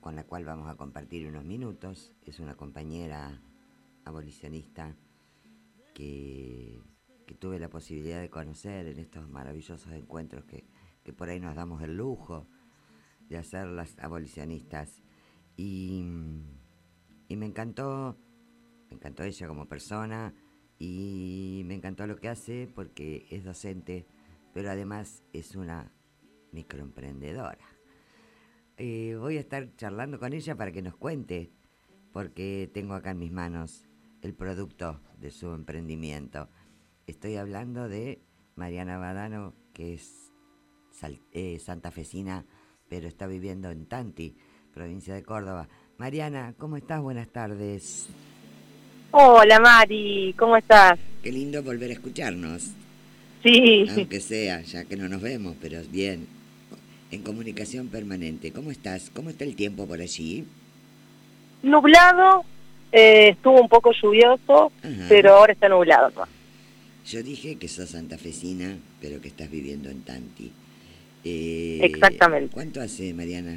con la cual vamos a compartir unos minutos. Es una compañera abolicionista que, que tuve la posibilidad de conocer en estos maravillosos encuentros que por ahí nos damos el lujo de hacer las abolicionistas. Y, y me encantó ella como persona y me encantó lo que hace porque es docente, pero además es una microemprendedora. Voy a estar charlando con ella para que nos cuente, porque tengo acá en mis manos el producto de su emprendimiento. Estoy hablando de Mariana Badano, que es santafesina, pero está viviendo en Tanti, provincia de Córdoba. Mariana, ¿cómo estás? Buenas tardes. Hola Mari, ¿cómo estás? Qué lindo volver a escucharnos, Sí, aunque sea, ya que no nos vemos, pero bien, en comunicación permanente. ¿Cómo estás? ¿Cómo está el tiempo por allí? nublado, estuvo un poco lluvioso, Ajá. pero ahora está nublado, ¿no? Yo dije que sos santafesina, pero que estás viviendo en Tanti. Exactamente. ¿Cuánto hace, Mariana?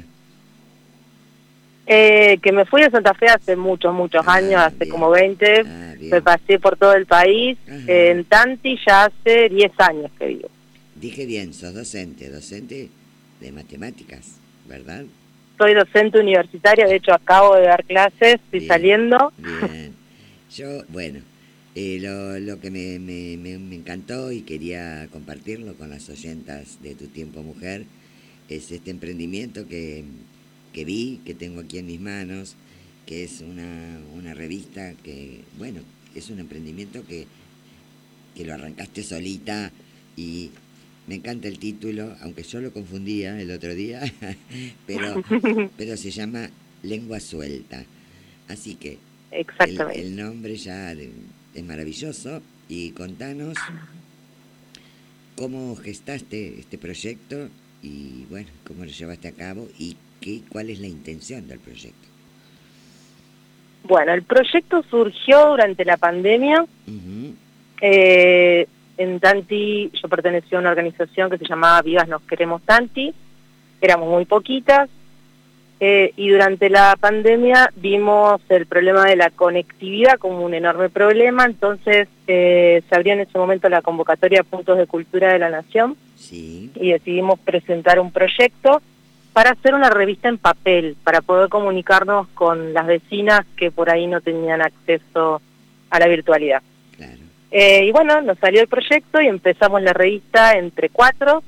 Que me fui a Santa Fe hace muchos años, Ah, hace como bien. 20, Ah, me bien. pasé por todo el país, Ajá. en Tanti ya hace 10 años que vivo. Dije bien, sos docente de matemáticas, ¿verdad? Soy docente universitaria, de hecho acabo de dar clases, estoy Bien, saliendo. bien. Yo, bueno, lo que me encantó y quería compartirlo con las oyentas de Tu Tiempo Mujer es este emprendimiento que vi, que tengo aquí en mis manos, que es una revista que, bueno, es un emprendimiento que lo arrancaste solita y me encanta el título, aunque yo lo confundía el otro día, pero se llama Lengua Suelta. Así que Exactamente. el nombre ya es maravilloso y contanos cómo gestaste este proyecto y bueno, cómo lo llevaste a cabo y cuál es la intención del proyecto. Bueno, el proyecto surgió durante la pandemia. Uh-huh. En Tanti yo pertenecía a una organización que se llamaba Vivas Nos Queremos Tanti, éramos muy poquitas, y durante la pandemia vimos el problema de la conectividad como un enorme problema, entonces se abrió en ese momento la convocatoria Puntos de Cultura de la Nación, Sí. y decidimos presentar un proyecto para hacer una revista en papel, para poder comunicarnos con las vecinas que por ahí no tenían acceso a la virtualidad. Claro. Y bueno, nos salió el proyecto y empezamos la revista entre 4.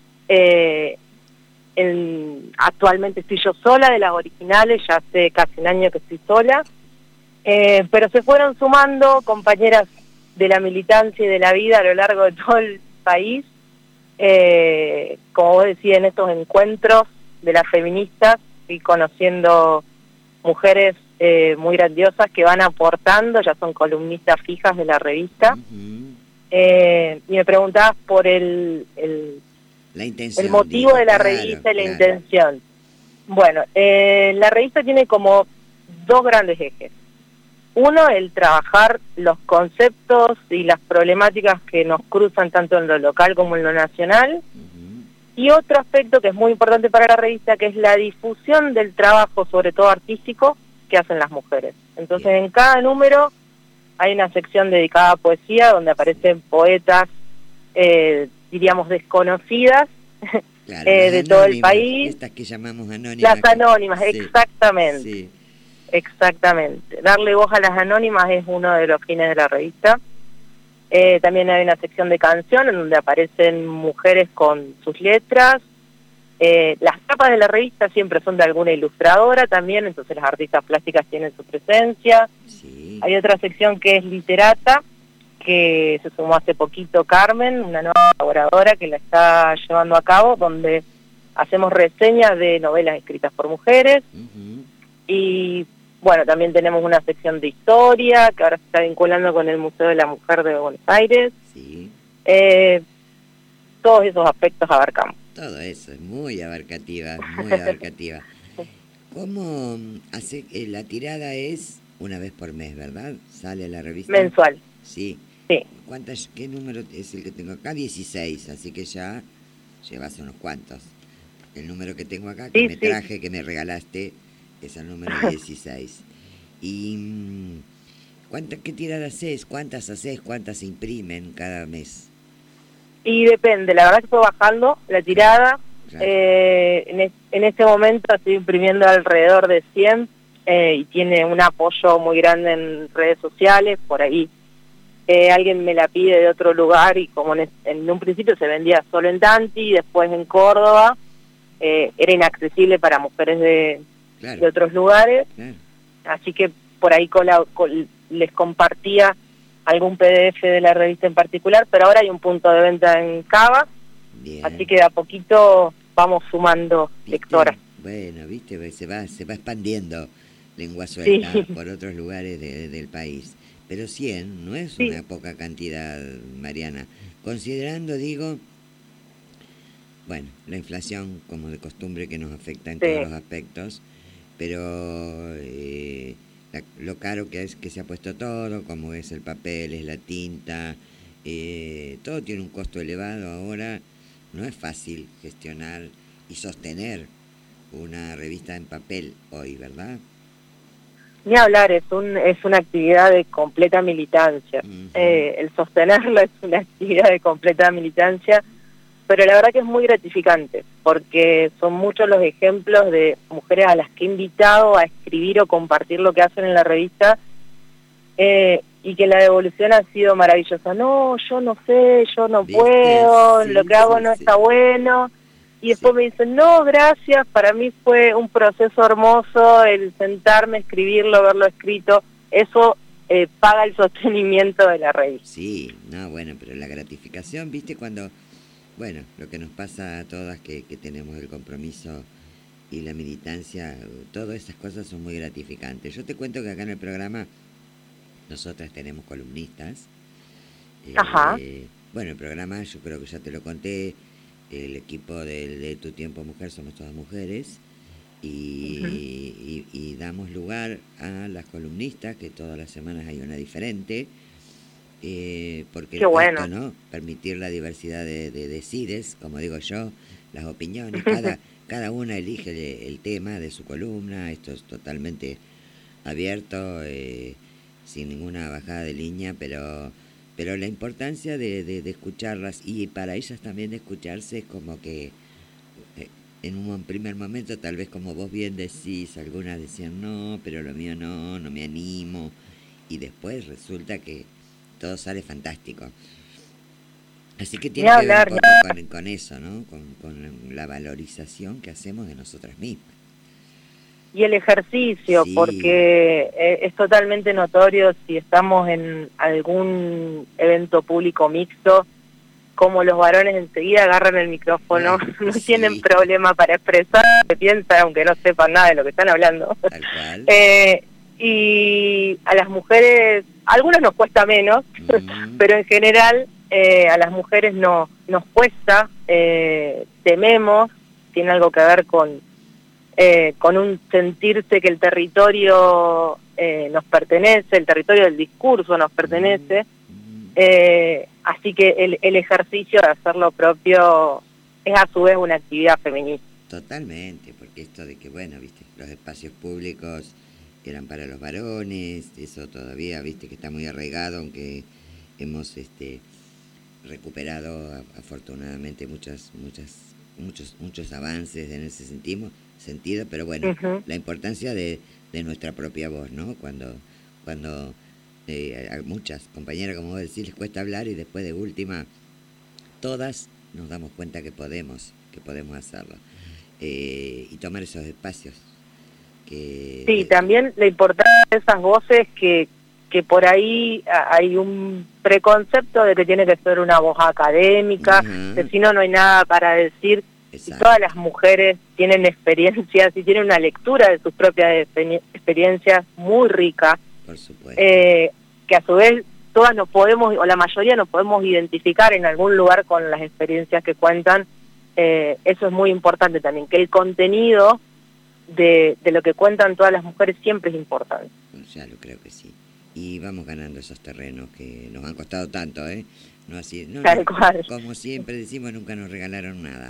Actualmente estoy yo sola de las originales, ya hace casi un año que estoy sola, pero se fueron sumando compañeras de la militancia y de la vida a lo largo de todo el país, como vos decís, en estos encuentros de las feministas y conociendo mujeres muy grandiosas que van aportando, ya son columnistas fijas de la revista. Uh-huh. Y me preguntabas por el La intención, motivo digo, de la claro, revista y la claro. intención. Bueno, la revista tiene como 2 grandes ejes. Uno, el trabajar los conceptos y las problemáticas que nos cruzan tanto en lo local como en lo nacional. Uh-huh. Y otro aspecto que es muy importante para la revista, que es la difusión del trabajo, sobre todo artístico, que hacen las mujeres. Entonces, Bien. en cada número hay una sección dedicada a poesía, donde aparecen poetas, diríamos, desconocidas, Claro, las de todo el anónimas, país. estas que llamamos anónimas. Las anónimas, Sí, exactamente, sí. exactamente. Darle voz a las anónimas es uno de los fines de la revista. También hay una sección de canción en donde aparecen mujeres con sus letras. Las tapas de la revista siempre son de alguna ilustradora también, entonces las artistas plásticas tienen su presencia. Sí. Hay otra sección que es literata, que se sumó hace poquito Carmen, una nueva colaboradora que la está llevando a cabo, donde hacemos reseñas de novelas escritas por mujeres. Uh-huh. Y bueno, también tenemos una sección de historia, que ahora se está vinculando con el Museo de la Mujer de Buenos Aires. Sí. Todos esos aspectos abarcamos. Todo eso es muy abarcativa, muy abarcativa. ¿Cómo hace? La tirada es una vez por mes, ¿verdad? ¿Sale la revista? Mensual, Sí. sí. ¿Qué número es el que tengo acá? 16, así que ya llevas unos cuantos. El número que tengo acá, que Sí, me sí. traje, que me regalaste, es el número 16. ¿Y qué tiradas haces? ¿Cuántas haces? ¿Cuántas se imprimen cada mes? Y depende, la verdad que fue bajando la tirada. Claro. En este momento estoy imprimiendo alrededor de 100 y tiene un apoyo muy grande en redes sociales, por ahí. Alguien me la pide de otro lugar y como en un principio se vendía solo en Tanti, después en Córdoba, era inaccesible para mujeres de otros lugares, así que por ahí les compartía algún PDF de la revista en particular, pero ahora hay un punto de venta en Cava, así que de a poquito vamos sumando lectoras. Bueno, viste, se va expandiendo lengua suelta por otros lugares del país. Pero 100 no es una poca cantidad, Mariana. Considerando, digo, bueno, la inflación como de costumbre que nos afecta en todos los aspectos, pero lo caro que es que se ha puesto todo, como es el papel, es la tinta, todo tiene un costo elevado ahora. No es fácil gestionar y sostener una revista en papel hoy, ¿verdad? Ni hablar, es una actividad de completa militancia. El sostenerlo es una actividad de completa militancia, pero la verdad que es muy gratificante, porque son muchos los ejemplos de mujeres a las que he invitado a escribir o compartir lo que hacen en la revista, y que la devolución ha sido maravillosa. No, yo no sé, yo no puedo, lo que hago no está bueno. Y después me dicen, no, gracias, para mí fue un proceso hermoso el sentarme, escribirlo, verlo escrito, eso paga el sostenimiento de la revista. Sí, no, bueno, pero la gratificación, viste, cuando, bueno, lo que nos pasa a todas que tenemos el compromiso y la militancia, todas esas cosas son muy gratificantes. Yo te cuento que acá en el programa nosotras tenemos columnistas. Bueno, el programa, yo creo que ya te lo conté, el equipo de Tu Tiempo Mujer somos todas mujeres y damos lugar a las columnistas, que todas las semanas hay una diferente, porque esto, ¿no? Permitir la diversidad de CIDES, como digo yo, las opiniones, cada una elige el tema de su columna, esto es totalmente abierto, sin ninguna bajada de línea, pero la importancia de escucharlas y para ellas también de escucharse es como que en un primer momento, tal vez como vos bien decís, algunas decían no, pero lo mío no me animo, y después resulta que todo sale fantástico. Así que tiene que ver un poco con eso, ¿no? Con la valorización que hacemos de nosotras mismas. Y el ejercicio, porque es totalmente notorio si estamos en algún evento público mixto, como los varones enseguida agarran el micrófono, no tienen problema para expresar lo que piensan, aunque no sepan nada de lo que están hablando. Tal cual. Y a las mujeres, a algunos nos cuesta menos, pero en general a las mujeres nos cuesta, tememos, tiene algo que ver con un sentirse que el territorio nos pertenece, el territorio del discurso nos pertenece, así que el ejercicio de hacer lo propio es a su vez una actividad feminista. Totalmente, porque esto de que, bueno, viste, los espacios públicos eran para los varones, eso todavía, viste, que está muy arraigado, aunque hemos recuperado afortunadamente muchos avances en ese sentido, pero bueno, la importancia de nuestra propia voz, ¿no? Cuando a muchas compañeras, como vos decís, les cuesta hablar y después de última, todas nos damos cuenta que podemos hacerlo, y tomar esos espacios. También la importancia de esas voces que por ahí hay un preconcepto de que tiene que ser una voz académica, que si no hay nada para decir. Exacto. Y todas las mujeres tienen experiencias y tienen una lectura de sus propias experiencias muy rica. Por supuesto. Que a su vez todas nos podemos, o la mayoría nos podemos identificar en algún lugar con las experiencias que cuentan. Eso es muy importante también, que el contenido de lo que cuentan todas las mujeres siempre es importante. Ya lo creo que sí. Y vamos ganando esos terrenos que nos han costado tanto, ¿eh? No así, Tal cual. Como siempre decimos, nunca nos regalaron nada.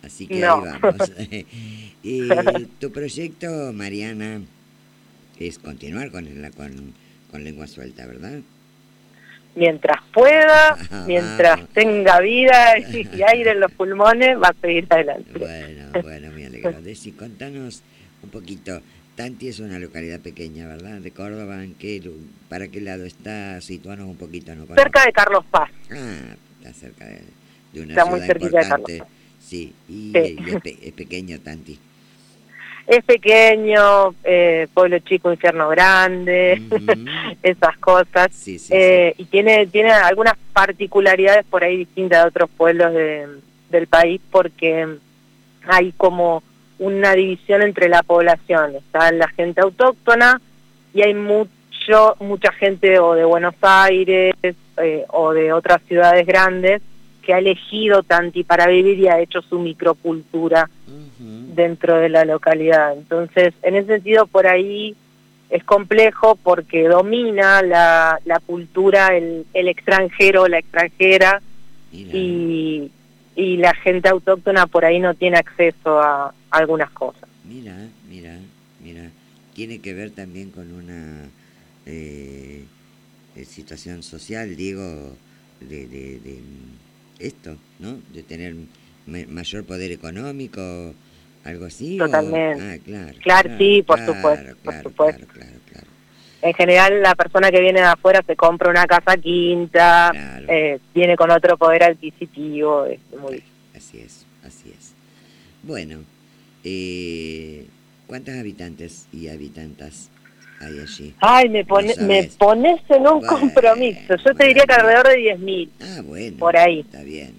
así que ahí No. vamos. Tu proyecto, Mariana, es continuar con Lengua Suelta, ¿verdad? Mientras pueda, mientras Vamos. tenga vida y aire en los pulmones, va a seguir adelante. Bueno, me alegro. Deci, contanos un poquito. Tanti es una localidad pequeña, ¿verdad? De Córdoba, ¿para qué lado está? Situanos un poquito, no conozco. Cerca de Carlos Paz. Ah, está cerca de una Está muy ciudad cerquita de Carlos importante. Paz. Sí, y, Sí. es pequeño Tanti. Es pequeño, pueblo chico, infierno grande, esas cosas. Sí, sí, sí. Y tiene algunas particularidades por ahí distintas de otros pueblos del país, porque hay como una división entre la población. Está la gente autóctona y hay mucha gente o de Buenos Aires o de otras ciudades grandes que ha elegido Tanti para vivir y ha hecho su microcultura dentro de la localidad. Entonces, en ese sentido, por ahí es complejo porque domina la cultura el extranjero, la extranjera, y la gente autóctona por ahí no tiene acceso a algunas cosas. Mira. Tiene que ver también con una situación social, digo, de esto, ¿no? De tener mayor poder económico, algo así. Totalmente. Claro, Sí, por supuesto. Claro. En general, la persona que viene de afuera se compra una casa quinta, Claro. Viene con otro poder adquisitivo. Así es. Bueno, ¿cuántos habitantes y habitantas hay allí? Ay, me pones en un compromiso. Yo te diría que alrededor de 10.000. Ah, bueno. Por ahí. Está bien.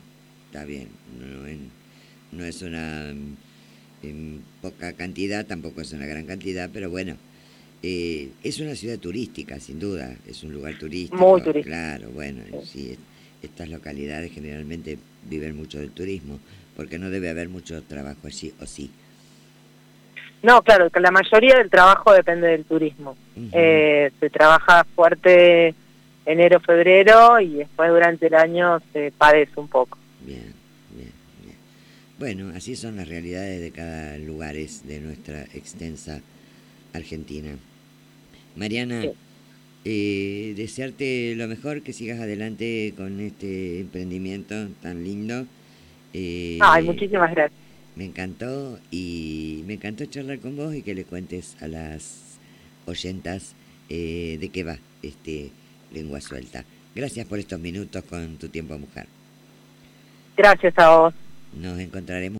No es una poca cantidad, tampoco es una gran cantidad, pero bueno, es una ciudad turística, sin duda, es un lugar turístico. Muy turístico. Claro, bueno, sí, estas localidades generalmente viven mucho del turismo, porque no debe haber mucho trabajo allí, ¿o sí? No, claro, que la mayoría del trabajo depende del turismo. Se trabaja fuerte enero, febrero y después durante el año se padece un poco. Bien. Bueno, así son las realidades de cada lugar de nuestra extensa Argentina. Mariana, sí. Desearte lo mejor, que sigas adelante con este emprendimiento tan lindo. Muchísimas gracias. Me encantó charlar con vos y que le cuentes a las oyentas de qué va Lengua Suelta. Gracias por estos minutos con Tu Tiempo Mujer. Gracias a vos. Nos encontraremos